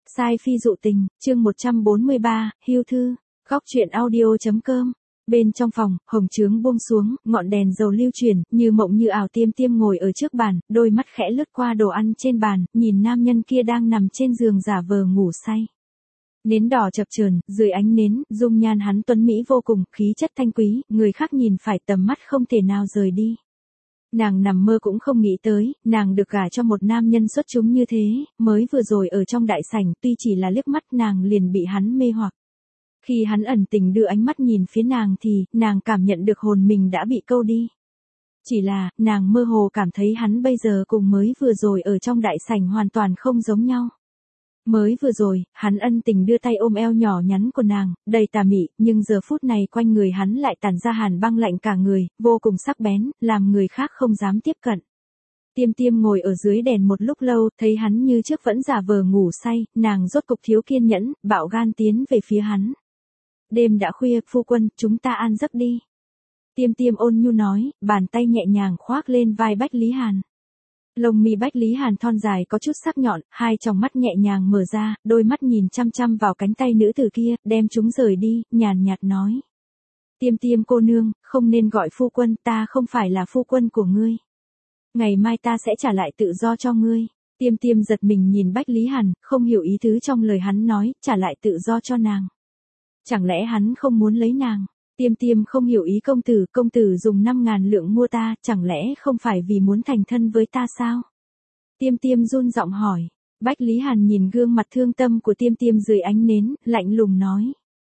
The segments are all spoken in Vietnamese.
Sai phi dụ tình, chương 143, hưu thư, góc truyện audio.com. Bên trong phòng, hồng trướng buông xuống, ngọn đèn dầu lưu chuyển, như mộng như ảo. Tiêm Tiêm ngồi ở trước bàn, đôi mắt khẽ lướt qua đồ ăn trên bàn, nhìn nam nhân kia đang nằm trên giường giả vờ ngủ say. Nến đỏ chập chờn, dưới ánh nến, dung nhan hắn tuấn mỹ vô cùng, khí chất thanh quý, người khác nhìn phải tầm mắt không thể nào rời đi. Nàng nằm mơ cũng không nghĩ tới, nàng được gả cho một nam nhân xuất chúng như thế, mới vừa rồi ở trong đại sảnh, tuy chỉ là liếc mắt nàng liền bị hắn mê hoặc. Khi hắn ẩn tình đưa ánh mắt nhìn phía nàng thì, nàng cảm nhận được hồn mình đã bị câu đi. Chỉ là, nàng mơ hồ cảm thấy hắn bây giờ cùng mới vừa rồi ở trong đại sảnh hoàn toàn không giống nhau. Mới vừa rồi, hắn ân tình đưa tay ôm eo nhỏ nhắn của nàng, đầy tà mị, nhưng giờ phút này quanh người hắn lại tản ra hàn băng lạnh cả người, vô cùng sắc bén, làm người khác không dám tiếp cận. Tiêm Tiêm ngồi ở dưới đèn một lúc lâu, thấy hắn như trước vẫn giả vờ ngủ say, nàng rốt cục thiếu kiên nhẫn, bạo gan tiến về phía hắn. Đêm đã khuya, phu quân, chúng ta an giấc đi. Tiêm Tiêm ôn nhu nói, bàn tay nhẹ nhàng khoác lên vai Bách Lý Hàn. Lông mi Bách Lý Hàn thon dài có chút sắc nhọn, hai tròng mắt nhẹ nhàng mở ra, đôi mắt nhìn chăm chăm vào cánh tay nữ tử kia, đem chúng rời đi, nhàn nhạt nói. Tiêm Tiêm cô nương, không nên gọi phu quân, ta không phải là phu quân của ngươi. Ngày mai ta sẽ trả lại tự do cho ngươi. Tiêm Tiêm giật mình nhìn Bách Lý Hàn, không hiểu ý tứ trong lời hắn nói, trả lại tự do cho nàng. Chẳng lẽ hắn không muốn lấy nàng? Tiêm Tiêm không hiểu ý công tử dùng 5.000 lượng mua ta, chẳng lẽ không phải vì muốn thành thân với ta sao? Tiêm Tiêm run giọng hỏi. Bách Lý Hàn nhìn gương mặt thương tâm của Tiêm Tiêm dưới ánh nến, lạnh lùng nói.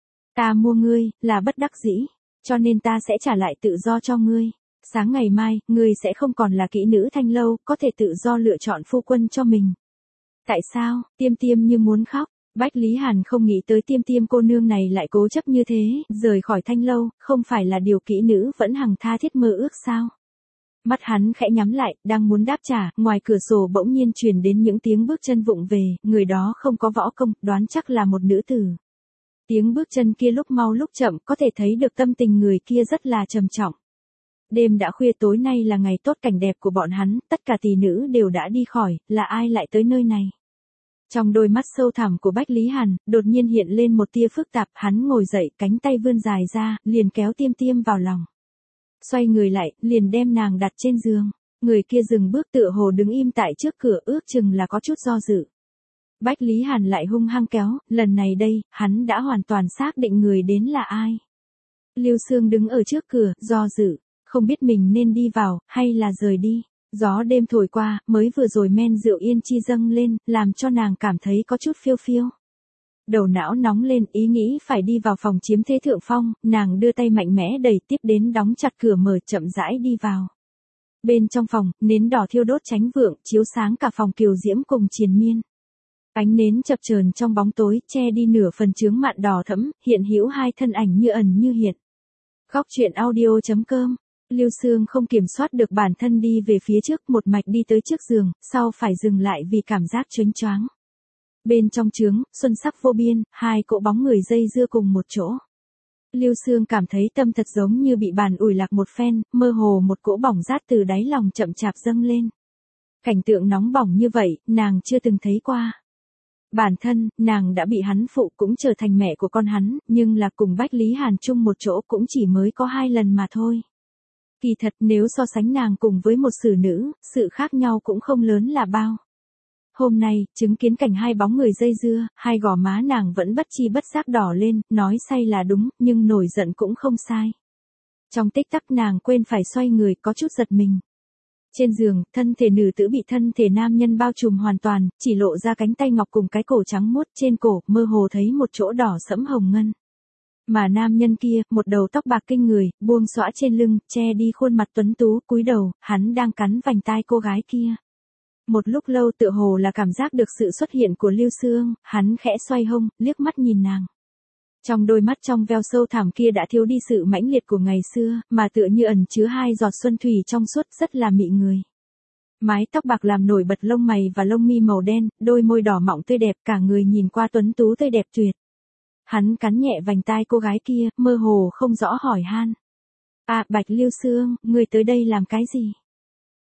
Ta mua ngươi, là bất đắc dĩ, cho nên ta sẽ trả lại tự do cho ngươi. Sáng ngày mai, ngươi sẽ không còn là kỹ nữ Thanh Lâu, có thể tự do lựa chọn phu quân cho mình. Tại sao? Tiêm Tiêm như muốn khóc. Bách Lý Hàn không nghĩ tới Tiêm Tiêm cô nương này lại cố chấp như thế, rời khỏi Thanh Lâu, không phải là điều kỹ nữ vẫn hằng tha thiết mơ ước sao? Mắt hắn khẽ nhắm lại, đang muốn đáp trả, ngoài cửa sổ bỗng nhiên truyền đến những tiếng bước chân vụng về, người đó không có võ công, đoán chắc là một nữ tử. Tiếng bước chân kia lúc mau lúc chậm, có thể thấy được tâm tình người kia rất là trầm trọng. Đêm đã khuya, tối nay là ngày tốt cảnh đẹp của bọn hắn, tất cả tỷ nữ đều đã đi khỏi, là ai lại tới nơi này? Trong đôi mắt sâu thẳm của Bách Lý Hàn, đột nhiên hiện lên một tia phức tạp, hắn ngồi dậy, cánh tay vươn dài ra, liền kéo Tiêm Tiêm vào lòng. Xoay người lại, liền đem nàng đặt trên giường. Người kia dừng bước tựa hồ đứng im tại trước cửa, ước chừng là có chút do dự. Bách Lý Hàn lại hung hăng kéo, lần này đây, hắn đã hoàn toàn xác định người đến là ai. Lưu Sương đứng ở trước cửa, do dự, không biết mình nên đi vào, hay là rời đi. Gió đêm thổi qua, mới vừa rồi men rượu yên chi dâng lên, làm cho nàng cảm thấy có chút phiêu phiêu. Đầu não nóng lên, ý nghĩ phải đi vào phòng chiếm thế thượng phong, nàng đưa tay mạnh mẽ đẩy, tiếp đến đóng chặt cửa, mở chậm rãi đi vào. Bên trong phòng, nến đỏ thiêu đốt chánh vượng, chiếu sáng cả phòng kiều diễm cùng triền miên. Ánh nến chập chờn trong bóng tối, che đi nửa phần chướng mạn đỏ thẫm, hiện hữu hai thân ảnh như ẩn như hiện. Góc truyện audio.com. Lưu Sương không kiểm soát được bản thân đi về phía trước, một mạch đi tới trước giường, sau phải dừng lại vì cảm giác chớnh choáng. Bên trong trướng, xuân sắc vô biên, hai cỗ bóng người dây dưa cùng một chỗ. Lưu Sương cảm thấy tâm thật giống như bị bàn ủi lạc một phen, mơ hồ một cỗ bỏng rát từ đáy lòng chậm chạp dâng lên. Cảnh tượng nóng bỏng như vậy, nàng chưa từng thấy qua. Bản thân, nàng đã bị hắn phụ cũng trở thành mẹ của con hắn, nhưng là cùng Bách Lý Hàn chung một chỗ cũng chỉ mới có 2 lần mà thôi. Kỳ thật nếu so sánh nàng cùng với một xử nữ, sự khác nhau cũng không lớn là bao. Hôm nay, chứng kiến cảnh hai bóng người dây dưa, hai gò má nàng vẫn bất chi bất giác đỏ lên, nói say là đúng, nhưng nổi giận cũng không sai. Trong tích tắc nàng quên phải xoay người, có chút giật mình. Trên giường, thân thể nữ tử bị thân thể nam nhân bao trùm hoàn toàn, chỉ lộ ra cánh tay ngọc cùng cái cổ trắng muốt, trên cổ, mơ hồ thấy một chỗ đỏ sẫm hồng ngân. Mà nam nhân kia, một đầu tóc bạc kinh người, buông xõa trên lưng, che đi khuôn mặt tuấn tú, cúi đầu, hắn đang cắn vành tai cô gái kia. Một lúc lâu tựa hồ là cảm giác được sự xuất hiện của Lưu Sương, hắn khẽ xoay hông, liếc mắt nhìn nàng. Trong đôi mắt trong veo sâu thẳm kia đã thiếu đi sự mãnh liệt của ngày xưa, mà tựa như ẩn chứa 2 giọt xuân thủy trong suốt, rất là mị người. Mái tóc bạc làm nổi bật lông mày và lông mi màu đen, đôi môi đỏ mọng tươi đẹp, cả người nhìn qua tuấn tú tươi đẹp tuyệt. Hắn cắn nhẹ vành tai cô gái kia, mơ hồ không rõ hỏi han. À, Bạch Lưu Sương, ngươi tới đây làm cái gì?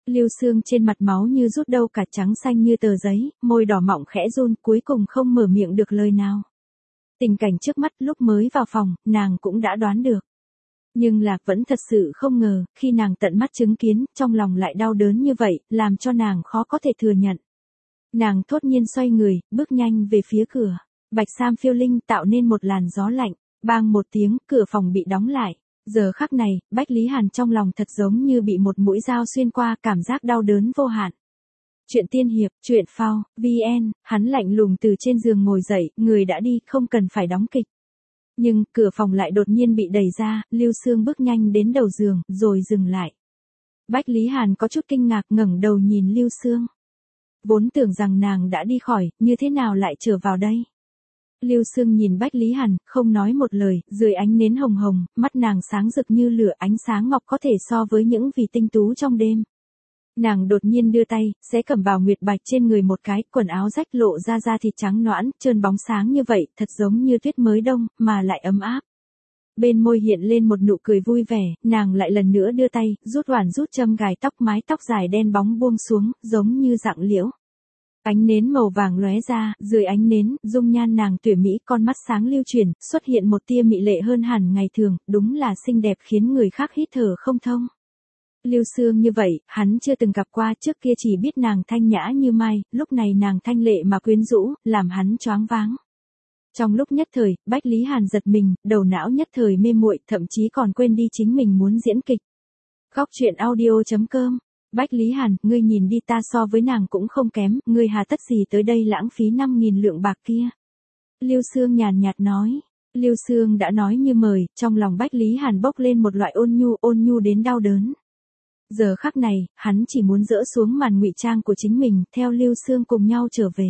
Lưu Sương trên mặt máu như rút đâu cả, trắng xanh như tờ giấy, môi đỏ mọng khẽ run, cuối cùng không mở miệng được lời nào. Tình cảnh trước mắt lúc mới vào phòng, nàng cũng đã đoán được. Nhưng là vẫn thật sự không ngờ, khi nàng tận mắt chứng kiến, trong lòng lại đau đớn như vậy, làm cho nàng khó có thể thừa nhận. Nàng thốt nhiên xoay người, bước nhanh về phía cửa. Bạch sam phiêu linh tạo nên một làn gió lạnh. Bang một tiếng, cửa phòng bị đóng lại. Giờ khắc này, Bách Lý Hàn trong lòng thật giống như bị một mũi dao xuyên qua, cảm giác đau đớn vô hạn. Chuyện tiên hiệp, chuyện phao, VN, hắn lạnh lùng từ trên giường ngồi dậy, người đã đi, không cần phải đóng kịch. Nhưng, cửa phòng lại đột nhiên bị đẩy ra, Lưu Sương bước nhanh đến đầu giường, rồi dừng lại. Bách Lý Hàn có chút kinh ngạc ngẩng đầu nhìn Lưu Sương. Vốn tưởng rằng nàng đã đi khỏi, như thế nào lại trở vào đây? Lưu Sương nhìn Bách Lý Hàn, không nói một lời, dưới ánh nến hồng hồng, mắt nàng sáng rực như lửa, ánh sáng ngọc có thể so với những vì tinh tú trong đêm. Nàng đột nhiên đưa tay, xé cẩm bào nguyệt bạch trên người một cái, quần áo rách lộ ra da thịt trắng nõn, trơn bóng sáng như vậy, thật giống như tuyết mới đông, mà lại ấm áp. Bên môi hiện lên một nụ cười vui vẻ, nàng lại lần nữa đưa tay, rút châm gài tóc, mái tóc dài đen bóng buông xuống, giống như dạng liễu. Ánh nến màu vàng lóe ra, dưới ánh nến, dung nhan nàng tuyệt mỹ, con mắt sáng lưu chuyển, xuất hiện một tia mị lệ hơn hẳn ngày thường, đúng là xinh đẹp khiến người khác hít thở không thông. Lưu Sương như vậy, hắn chưa từng gặp qua, trước kia chỉ biết nàng thanh nhã như mai, lúc này nàng thanh lệ mà quyến rũ, làm hắn choáng váng. Trong lúc nhất thời, Bách Lý Hàn giật mình, đầu não nhất thời mê muội, thậm chí còn quên đi chính mình muốn diễn kịch. Góc truyện audio.com. Bách Lý Hàn, ngươi nhìn đi, ta so với nàng cũng không kém, ngươi hà tất gì tới đây lãng phí 5.000 lượng bạc kia. Lưu Sương nhàn nhạt nói. Lưu Sương đã nói như mời, trong lòng Bách Lý Hàn bốc lên một loại ôn nhu đến đau đớn. Giờ khắc này, hắn chỉ muốn dỡ xuống màn ngụy trang của chính mình, theo Lưu Sương cùng nhau trở về.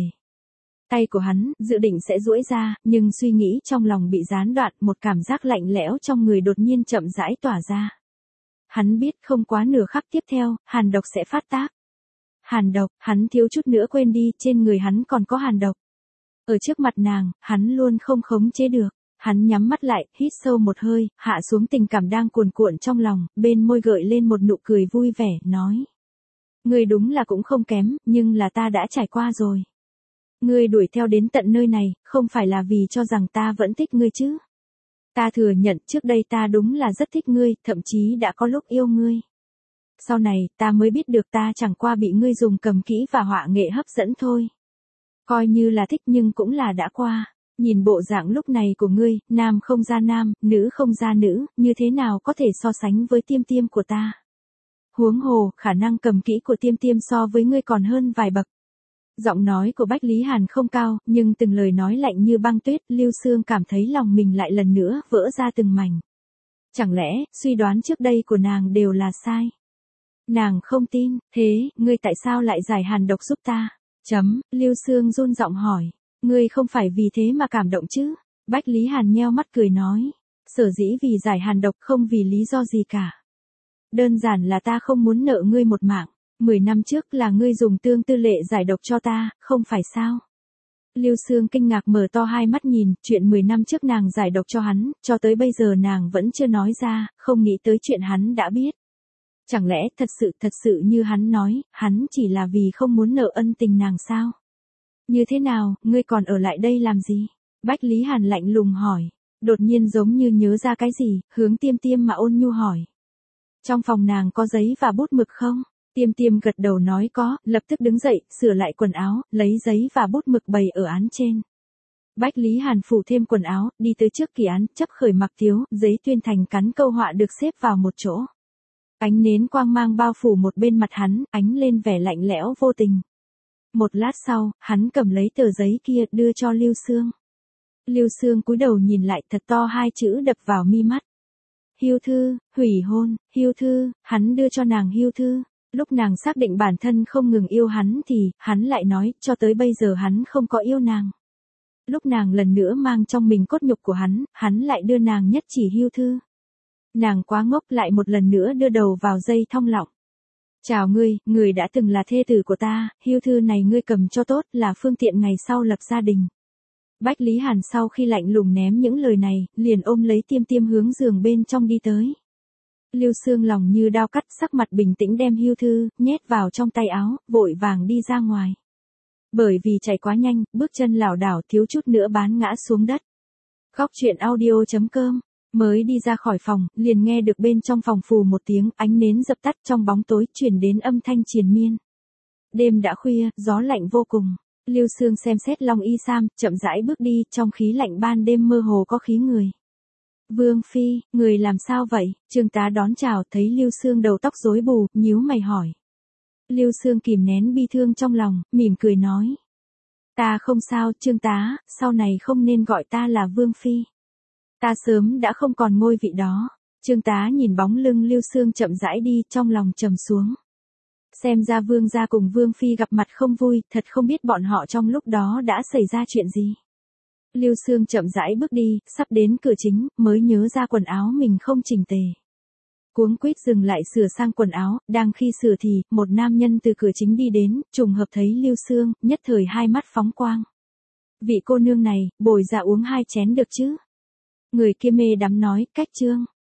Tay của hắn, dự định sẽ duỗi ra, nhưng suy nghĩ trong lòng bị gián đoạn, một cảm giác lạnh lẽo trong người đột nhiên chậm rãi tỏa ra. Hắn biết không quá nửa khắc tiếp theo, hàn độc sẽ phát tác. Hàn độc, hắn thiếu chút nữa quên đi, trên người hắn còn có hàn độc. Ở trước mặt nàng, hắn luôn không khống chế được. Hắn nhắm mắt lại, hít sâu một hơi, hạ xuống tình cảm đang cuồn cuộn trong lòng, bên môi gợi lên một nụ cười vui vẻ, nói. Ngươi đúng là cũng không kém, nhưng là ta đã trải qua rồi. Ngươi đuổi theo đến tận nơi này, không phải là vì cho rằng ta vẫn thích ngươi chứ. Ta thừa nhận trước đây ta đúng là rất thích ngươi, thậm chí đã có lúc yêu ngươi. Sau này, ta mới biết được ta chẳng qua bị ngươi dùng cầm kỹ và họa nghệ hấp dẫn thôi. Coi như là thích nhưng cũng là đã qua. Nhìn bộ dạng lúc này của ngươi, nam không ra nam, nữ không ra nữ, như thế nào có thể so sánh với Tiêm Tiêm của ta. Huống hồ, khả năng cầm kỹ của Tiêm Tiêm so với ngươi còn hơn vài bậc. Giọng nói của Bách Lý Hàn không cao, nhưng từng lời nói lạnh như băng tuyết, Lưu Sương cảm thấy lòng mình lại lần nữa vỡ ra từng mảnh. Chẳng lẽ, suy đoán trước đây của nàng đều là sai? Nàng không tin, thế, ngươi tại sao lại giải hàn độc giúp ta? Lưu Sương run giọng hỏi. Ngươi không phải vì thế mà cảm động chứ? Bách Lý Hàn nheo mắt cười nói. Sở dĩ vì giải hàn độc, không vì lý do gì cả. Đơn giản là ta không muốn nợ ngươi một mạng. 10 năm trước là ngươi dùng tương tư lệ giải độc cho ta, không phải sao? Lưu Sương kinh ngạc mở to hai mắt nhìn, chuyện 10 năm trước nàng giải độc cho hắn, cho tới bây giờ nàng vẫn chưa nói ra, không nghĩ tới chuyện hắn đã biết. Chẳng lẽ thật sự như hắn nói, hắn chỉ là vì không muốn nợ ân tình nàng sao? Như thế nào, ngươi còn ở lại đây làm gì? Bách Lý Hàn lạnh lùng hỏi. Đột nhiên giống như nhớ ra cái gì, hướng Tiêm Tiêm mà ôn nhu hỏi. Trong phòng nàng có giấy và bút mực không? Tiêm Tiêm gật đầu nói có, lập tức đứng dậy, sửa lại quần áo, lấy giấy và bút mực bày ở án trên. Bách Lý Hàn phủ thêm quần áo, đi tới trước kỳ án, chấp khởi mặc thiếu, giấy tuyên thành cắn câu họa được xếp vào một chỗ. Ánh nến quang mang bao phủ một bên mặt hắn, ánh lên vẻ lạnh lẽo vô tình. Một lát sau, hắn cầm lấy tờ giấy kia, đưa cho Lưu Sương. Lưu Sương cúi đầu nhìn lại, thật to hai chữ đập vào mi mắt. Hưu thư, hủy hôn, hưu thư, hắn đưa cho nàng hưu thư. Lúc nàng xác định bản thân không ngừng yêu hắn thì, hắn lại nói, cho tới bây giờ hắn không có yêu nàng. Lúc nàng lần nữa mang trong mình cốt nhục của hắn lại đưa nàng nhất chỉ hưu thư. Nàng quá ngốc, lại một lần nữa đưa đầu vào dây thong lọng. Chào ngươi, người đã từng là thê tử của ta, hưu thư này ngươi cầm cho tốt, là phương tiện ngày sau lập gia đình. Bách Lý Hàn sau khi lạnh lùng ném những lời này, liền ôm lấy Tiêm Tiêm hướng giường bên trong đi tới. Lưu Xương lòng như đao cắt, sắc mặt bình tĩnh đem hưu thư, nhét vào trong tay áo, vội vàng đi ra ngoài. Bởi vì chạy quá nhanh, bước chân lảo đảo thiếu chút nữa bán ngã xuống đất. Khóc chuyện audio.com. Mới đi ra khỏi phòng, liền nghe được bên trong phòng phù một tiếng, ánh nến dập tắt, trong bóng tối truyền đến âm thanh triền miên. Đêm đã khuya, gió lạnh vô cùng. Lưu Xương xem xét Long Y Sam, chậm rãi bước đi, trong khí lạnh ban đêm mơ hồ có khí người. Vương phi, người làm sao vậy? Trương tá đón chào, thấy Lưu Xương đầu tóc rối bù, nhíu mày hỏi. Lưu Xương kìm nén bi thương trong lòng, mỉm cười nói. Ta không sao, Trương tá, sau này không nên gọi ta là Vương phi. Ta sớm đã không còn ngôi vị đó. Trương tá nhìn bóng lưng Lưu Xương chậm rãi đi, trong lòng trầm xuống. Xem ra Vương gia cùng Vương phi gặp mặt không vui, thật không biết bọn họ trong lúc đó đã xảy ra chuyện gì. Lưu Xương chậm rãi bước đi, sắp đến cửa chính, mới nhớ ra quần áo mình không chỉnh tề. Cuống quýt dừng lại sửa sang quần áo, đang khi sửa thì, một nam nhân từ cửa chính đi đến, trùng hợp thấy Lưu Xương, nhất thời hai mắt phóng quang. Vị cô nương này, bồi ra uống 2 chén được chứ? Người kia mê đắm nói, cách Trương